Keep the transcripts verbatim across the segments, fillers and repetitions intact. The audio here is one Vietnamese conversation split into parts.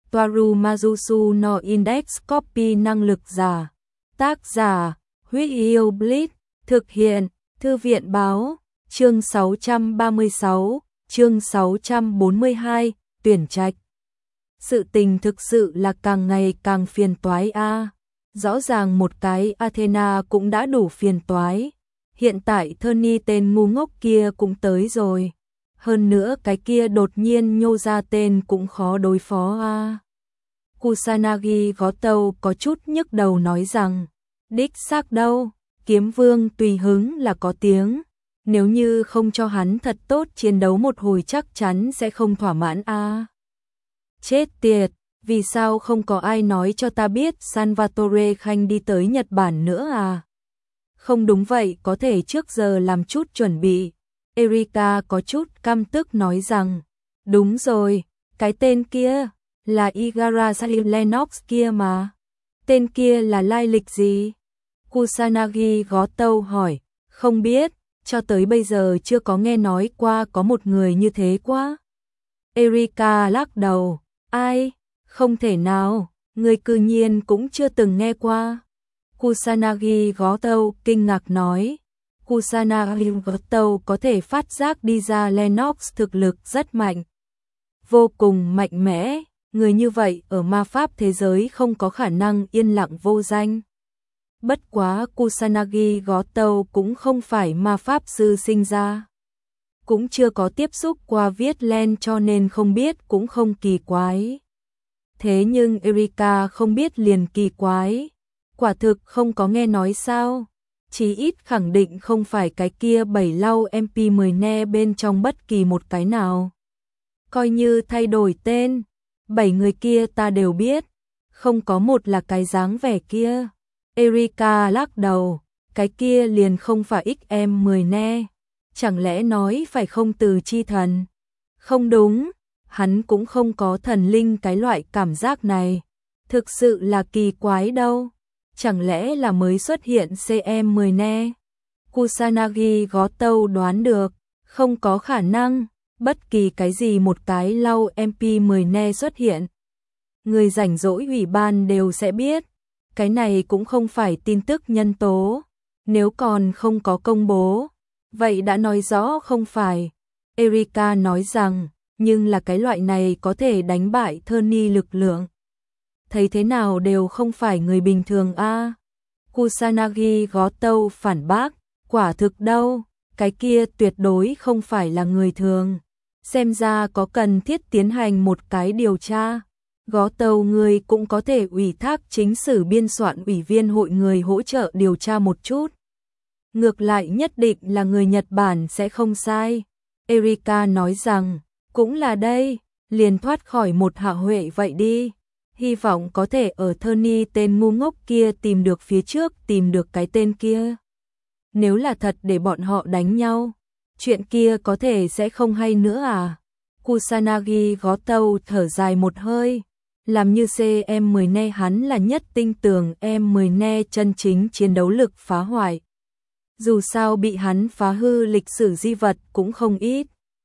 Toaru Majusu no Index Copy năng lực giả. Tác giả, Huyết Yêu Blitz, thực hiện, Thư viện báo, chương sáu trăm ba mươi sáu, chương sáu trăm bốn mươi hai, tuyển trạch. Sự tình thực sự là càng ngày càng phiền toái a. À. Rõ ràng một cái Athena cũng đã đủ phiền toái. Hiện tại Tony tên ngu ngốc kia cũng tới rồi. Hơn nữa cái kia đột nhiên nhô ra tên cũng khó đối phó a. À. Kusanagi gó tâu có chút nhức đầu nói rằng, đích xác đâu, kiếm vương tùy hứng là có tiếng. Nếu như không cho hắn thật tốt chiến đấu một hồi chắc chắn sẽ không thỏa mãn a. À. Chết tiệt, vì sao không có ai nói cho ta biết Salvatore Khanh đi tới Nhật Bản nữa à? Không đúng vậy, có thể trước giờ làm chút chuẩn bị. Erika có chút căm tức nói rằng, đúng rồi, cái tên kia là Igarashi Lennox kia mà. Tên kia là lai lịch gì? Kusanagi gó tâu hỏi, không biết, cho tới bây giờ chưa có nghe nói qua có một người như thế quá. Erika lắc đầu, ai? Không thể nào, người cư nhiên cũng chưa từng nghe qua. Kusanagi gó tâu kinh ngạc nói. Kusanagi gó tâu có thể phát giác đi ra Lennox thực lực rất mạnh. Vô cùng mạnh mẽ, người như vậy ở ma pháp thế giới không có khả năng yên lặng vô danh. Bất quá Kusanagi gó tâu cũng không phải ma pháp sư sinh ra. Cũng chưa có tiếp xúc qua viết len cho nên không biết cũng không kỳ quái. Thế nhưng Erika không biết liền kỳ quái. Quả thực không có nghe nói sao. Chí ít khẳng định không phải cái kia bảy lau em pê mười ne bên trong bất kỳ một cái nào. Coi như thay đổi tên, bảy người kia ta đều biết. Không có một là cái dáng vẻ kia. Erika lắc đầu, cái kia liền không phải ích em mười ne. Chẳng lẽ nói phải không từ chi thần? Không đúng, hắn cũng không có thần linh cái loại cảm giác này. Thực sự là kỳ quái đâu. Chẳng lẽ là mới xuất hiện xê em mười ne? Kusanagi gó tâu đoán được, không có khả năng, bất kỳ cái gì một cái lau em pê mười ne xuất hiện. Người rảnh rỗi ủy ban đều sẽ biết. Cái này cũng không phải tin tức nhân tố. Nếu còn không có công bố, vậy đã nói rõ không phải. Erika nói rằng, nhưng là cái loại này có thể đánh bại Tony lực lượng. Thấy thế nào đều không phải người bình thường a. À. Kusanagi gó tâu phản bác, quả thực đâu, cái kia tuyệt đối không phải là người thường. Xem ra có cần thiết tiến hành một cái điều tra. Gó tâu người cũng có thể ủy thác chính sử biên soạn ủy viên hội người hỗ trợ điều tra một chút. Ngược lại nhất định là người Nhật Bản sẽ không sai. Erika nói rằng, cũng là đây, liền thoát khỏi một hạ huệ vậy đi. Hy vọng có thể ở Tony tên ngu ngốc kia tìm được phía trước tìm được cái tên kia. Nếu là thật để bọn họ đánh nhau, chuyện kia có thể sẽ không hay nữa à. Kusanagi gó tâu thở dài một hơi. Làm như xê em mười ne hắn là nhất tinh tường em mười ne chân chính chiến đấu lực phá hoại. Dù sao bị hắn phá hư lịch sử di vật cũng không ít.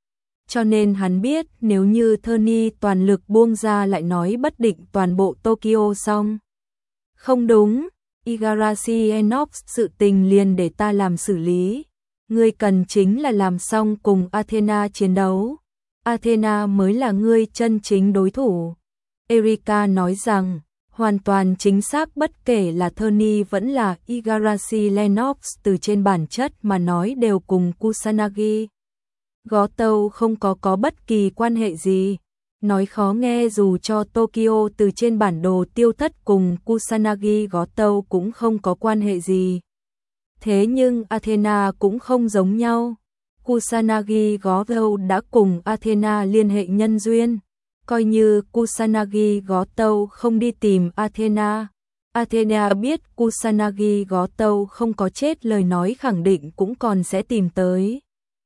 Cho nên hắn biết nếu như Tony toàn lực buông ra lại nói bất định toàn bộ Tokyo xong. Không đúng, Igarashi Enox sự tình liền để ta làm xử lý. Ngươi cần chính là làm xong cùng Athena chiến đấu. Athena mới là ngươi chân chính đối thủ. Erika nói rằng, hoàn toàn chính xác bất kể là Tony vẫn là Igarashi Lennox từ trên bản chất mà nói đều cùng Kusanagi. Gó tâu không có có bất kỳ quan hệ gì. Nói khó nghe dù cho Tokyo từ trên bản đồ tiêu thất cùng Kusanagi gó tâu cũng không có quan hệ gì. Thế nhưng Athena cũng không giống nhau. Kusanagi gó tâu đã cùng Athena liên hệ nhân duyên. Coi như Kusanagi gó tâu không đi tìm Athena. Athena biết Kusanagi gó tâu không có chết lời nói khẳng định cũng còn sẽ tìm tới.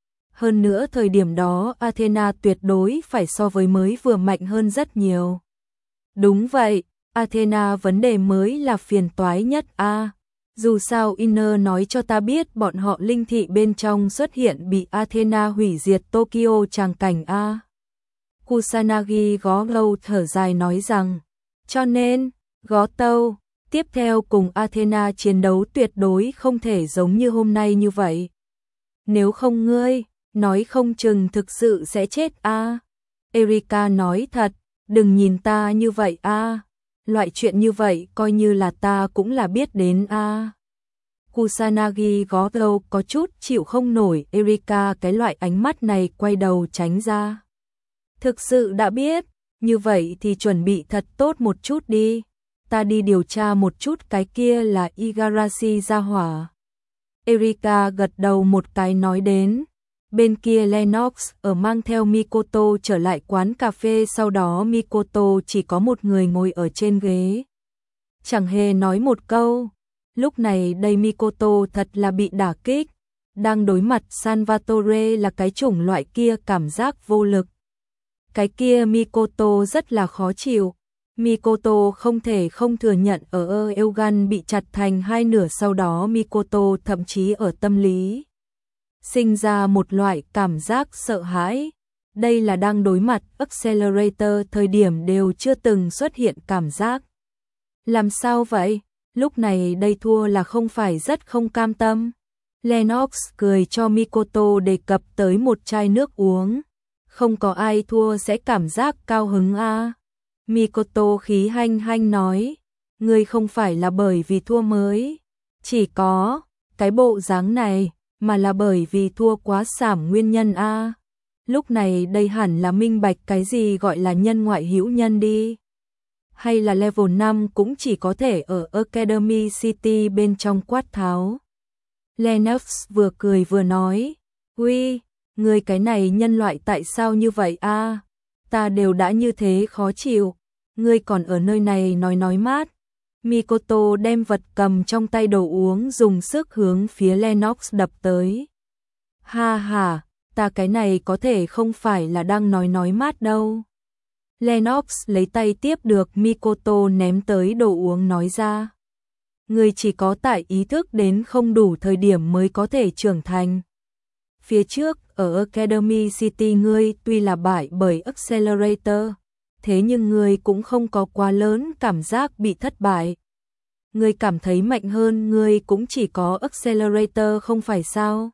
Hơn nữa thời điểm đó Athena tuyệt đối phải so với mới vừa mạnh hơn rất nhiều. Đúng vậy, Athena vấn đề mới là phiền toái nhất a. À, dù sao Inner nói cho ta biết bọn họ linh thị bên trong xuất hiện bị Athena hủy diệt Tokyo tràng cảnh a. À. Kusanagi gõ gâu thở dài nói rằng, cho nên, gõ tâu, tiếp theo cùng Athena chiến đấu tuyệt đối không thể giống như hôm nay như vậy. Nếu không ngươi, nói không chừng thực sự sẽ chết a. À. Erika nói thật, đừng nhìn ta như vậy a. À. Loại chuyện như vậy coi như là ta cũng là biết đến a. À. Kusanagi gó gâu có chút chịu không nổi Erika cái loại ánh mắt này, quay đầu tránh ra. Thực sự đã biết, như vậy thì chuẩn bị thật tốt một chút đi. Ta đi điều tra một chút cái kia là Igarashi gia hỏa. Erika gật đầu một cái nói đến. Bên kia Lennox ở mang theo Mikoto trở lại quán cà phê, sau đó Mikoto chỉ có một người ngồi ở trên ghế. Chẳng hề nói một câu. Lúc này đây Mikoto thật là bị đả kích. Đang đối mặt Salvatore là cái chủng loại kia cảm giác vô lực. Cái kia Mikoto rất là khó chịu. Mikoto không thể không thừa nhận ở Eugan bị chặt thành hai nửa, sau đó Mikoto thậm chí ở tâm lý sinh ra một loại cảm giác sợ hãi. Đây là đang đối mặt Accelerator thời điểm đều chưa từng xuất hiện cảm giác. Làm sao vậy? Lúc này đây thua là không phải rất không cam tâm. Lennox cười cho Mikoto đề cập tới một chai nước uống. Không có ai thua sẽ cảm giác cao hứng a. À. Mikoto khí hanh hanh nói, ngươi không phải là bởi vì thua mới, chỉ có cái bộ dáng này, mà là bởi vì thua quá sảm nguyên nhân a. À. Lúc này đây hẳn là minh bạch cái gì gọi là nhân ngoại hữu nhân đi. Hay là level năm cũng chỉ có thể ở Academy City bên trong quát tháo. Lennox vừa cười vừa nói, uy, ngươi cái này nhân loại tại sao như vậy a? À? Ta đều đã như thế khó chịu, ngươi còn ở nơi này nói nói mát. Mikoto đem vật cầm trong tay đồ uống dùng sức hướng phía Lennox đập tới. Ha ha, ta cái này có thể không phải là đang nói nói mát đâu. Lennox lấy tay tiếp được Mikoto ném tới đồ uống nói ra. Ngươi chỉ có tại ý thức đến không đủ thời điểm mới có thể trưởng thành. Phía trước, ở Academy City ngươi tuy là bại bởi Accelerator, thế nhưng ngươi cũng không có quá lớn cảm giác bị thất bại. Ngươi cảm thấy mạnh hơn ngươi cũng chỉ có Accelerator không phải sao?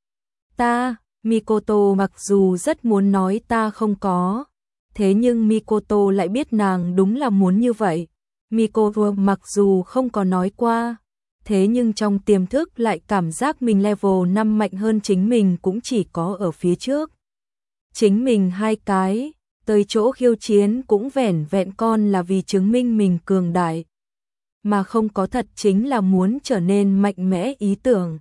Ta, Mikoto mặc dù rất muốn nói ta không có, thế nhưng Mikoto lại biết nàng đúng là muốn như vậy. Mikoto mặc dù không có nói qua, thế nhưng trong tiềm thức lại cảm giác mình level năm mạnh hơn chính mình cũng chỉ có ở phía trước. Chính mình hai cái, tới chỗ khiêu chiến cũng vẻn vẹn con là vì chứng minh mình cường đại, mà không có thật chính là muốn trở nên mạnh mẽ ý tưởng.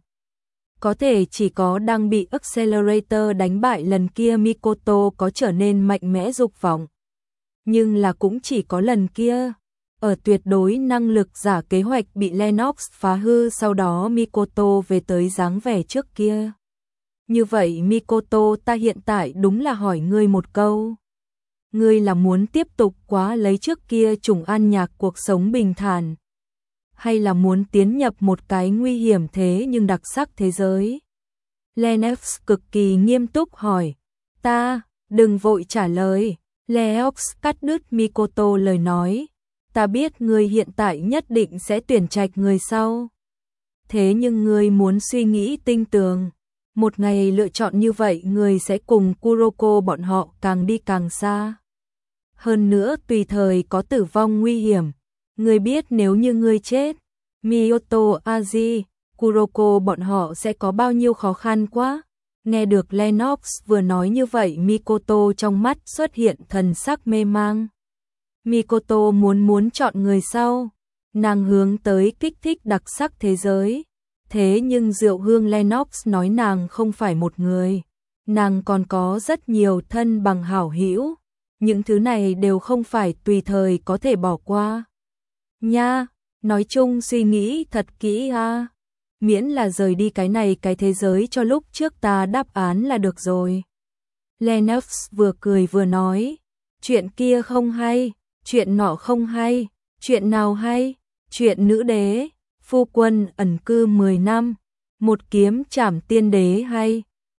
Có thể chỉ có đang bị Accelerator đánh bại lần kia Mikoto có trở nên mạnh mẽ dục vọng. Nhưng là cũng chỉ có lần kia. Ở tuyệt đối năng lực giả kế hoạch bị Lennox phá hư, sau đó Mikoto về tới dáng vẻ trước kia. Như vậy Mikoto, ta hiện tại đúng là hỏi ngươi một câu. Ngươi là muốn tiếp tục quá lấy trước kia trùng an nhạc cuộc sống bình thản, hay là muốn tiến nhập một cái nguy hiểm thế nhưng đặc sắc thế giới? Lennox cực kỳ nghiêm túc hỏi. Ta, đừng vội trả lời. Lennox cắt đứt Mikoto lời nói. Ta biết ngươi hiện tại nhất định sẽ tuyển trạch người sau. Thế nhưng ngươi muốn suy nghĩ tinh tường. Một ngày lựa chọn như vậy ngươi sẽ cùng Kuroko bọn họ càng đi càng xa. Hơn nữa tùy thời có tử vong nguy hiểm. Ngươi biết nếu như ngươi chết, Miyoto Aji, Kuroko bọn họ sẽ có bao nhiêu khó khăn quá. Nghe được Lennox vừa nói như vậy, Mikoto trong mắt xuất hiện thần sắc mê mang. Mikoto muốn muốn chọn người sau, nàng hướng tới kích thích đặc sắc thế giới. Thế nhưng Diệu Hương Lennox nói nàng không phải một người, nàng còn có rất nhiều thân bằng hảo hữu, những thứ này đều không phải tùy thời có thể bỏ qua. Nha, nói chung suy nghĩ thật kỹ ha, miễn là rời đi cái này cái thế giới cho lúc trước ta đáp án là được rồi. Lennox vừa cười vừa nói, chuyện kia không hay. Chuyện nọ không hay, chuyện nào hay? Chuyện nữ đế, phu quân ẩn cư mười năm, một kiếm trảm tiên đế hay?